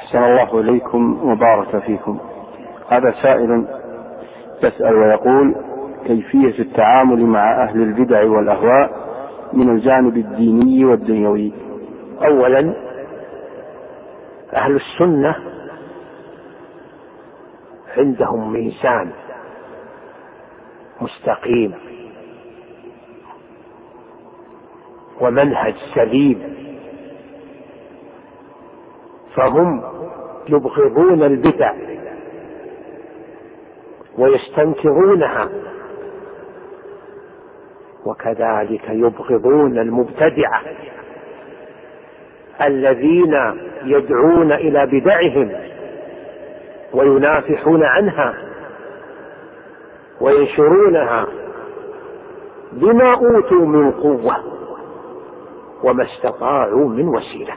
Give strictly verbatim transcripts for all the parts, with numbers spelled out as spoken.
أحسن الله إليكم وبارك فيكم. هذا سائل يسأل ويقول: كيفية التعامل مع أهل البدع والأهواء من الجانب الديني والدنيوي؟ أولا، أهل السنة عندهم ميزان مستقيم ومنهج سليم، فهم يبغضون البدع ويستنكرونها، وكذلك يبغضون المبتدعة الذين يدعون إلى بدعهم وينافحون عنها وينشرونها بما أوتوا من قوة وما استطاعوا من وسيلة،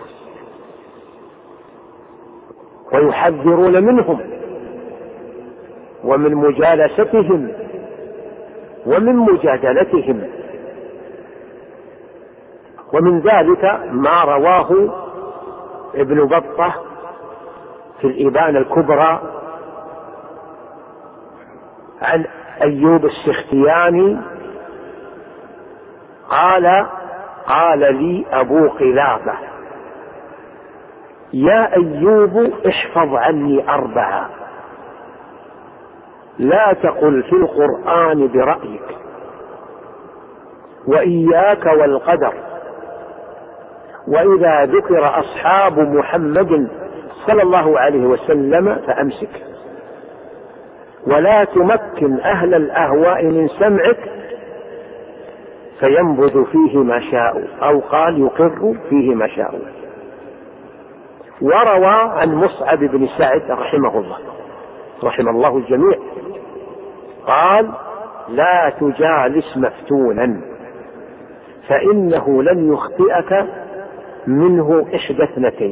ويحذرون منهم ومن مجالستهم ومن مجادلتهم. ومن ذلك ما رواه ابن بطة في الإبانة الكبرى عن أيوب السختياني قال: قال لي أبو قلابة: يا أيوب احفظ عني أربعة، لا تقل في القرآن برأيك، وإياك والقدر، وإذا ذكر أصحاب محمد صلى الله عليه وسلم فأمسك، ولا تمكن أهل الأهواء من سمعك فينبذ فيه ما شاء، أو قال يقر فيه ما شاء. وروى عن مصعب بن سعد رحمه الله رحم الله الجميع قال: لا تجالس مفتونا فإنه لن يخطئك منه إحدى اثنتين: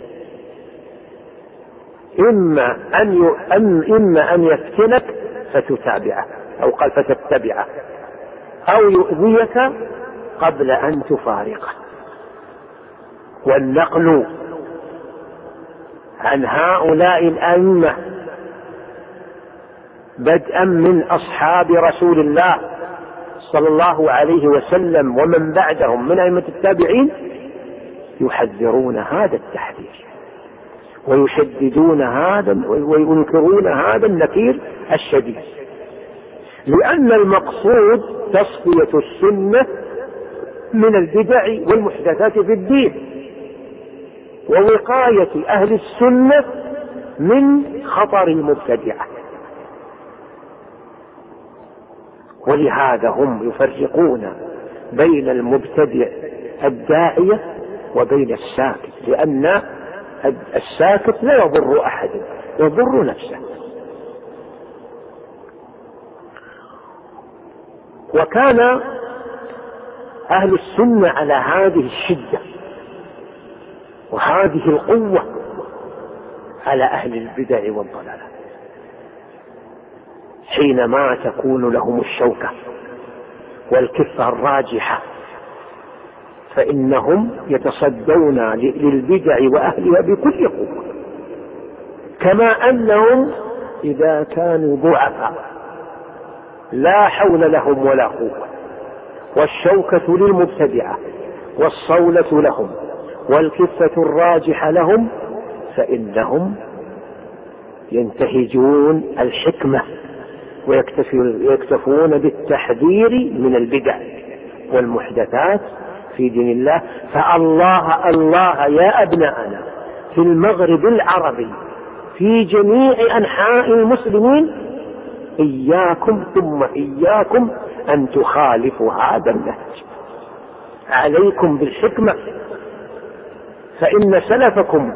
إما أن ي... إما أن يفتنك فتتابعه، أو قال فتتبعه، أو يؤذيك قبل أن تفارقه. والنقل عن هؤلاء الأئمة بدءا من أصحاب رسول الله صلى الله عليه وسلم ومن بعدهم من أئمة التابعين يحذرون هذا التحذير ويشددون هذا وينكرون هذا النكير الشديد، لأن المقصود تصفية السنة من البدع والمحدثات في الدين، ووقاية أهل السنة من خطر المبتدعة. ولهذا هم يفرقون بين المبتدع الداعية وبين الساكت، لأن الساكت لا يضر أحد، يضر نفسه. وكان أهل السنة على هذه الشدة وهذه القوة على أهل البدع والضلالة حينما تكون لهم الشوكة والكفة الراجحة، فإنهم يتصدون للبدع وأهلها بكل قوة، كما أنهم إذا كانوا ضعفاء لا حول لهم ولا قوة، والشوكة للمبتدعة والصولة لهم والكفة الراجحة لهم، فإنهم ينتهجون الحكمة ويكتفون بالتحذير من البدع والمحدثات في دين الله. فالله الله يا أبناءنا في المغرب العربي في جميع أنحاء المسلمين، إياكم ثم إياكم أن تخالفوا هذا النهج، عليكم بالحكمة، فإن سلفكم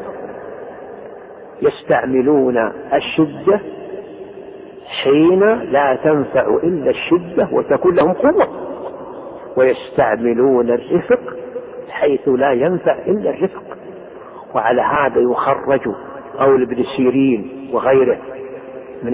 يستعملون الشدة حين لا تنفع إلا الشدة وتكون لهم قوة، ويستعملون الرفق حيث لا ينفع إلا الرفق. وعلى هذا يخرج قول ابن سيرين وغيره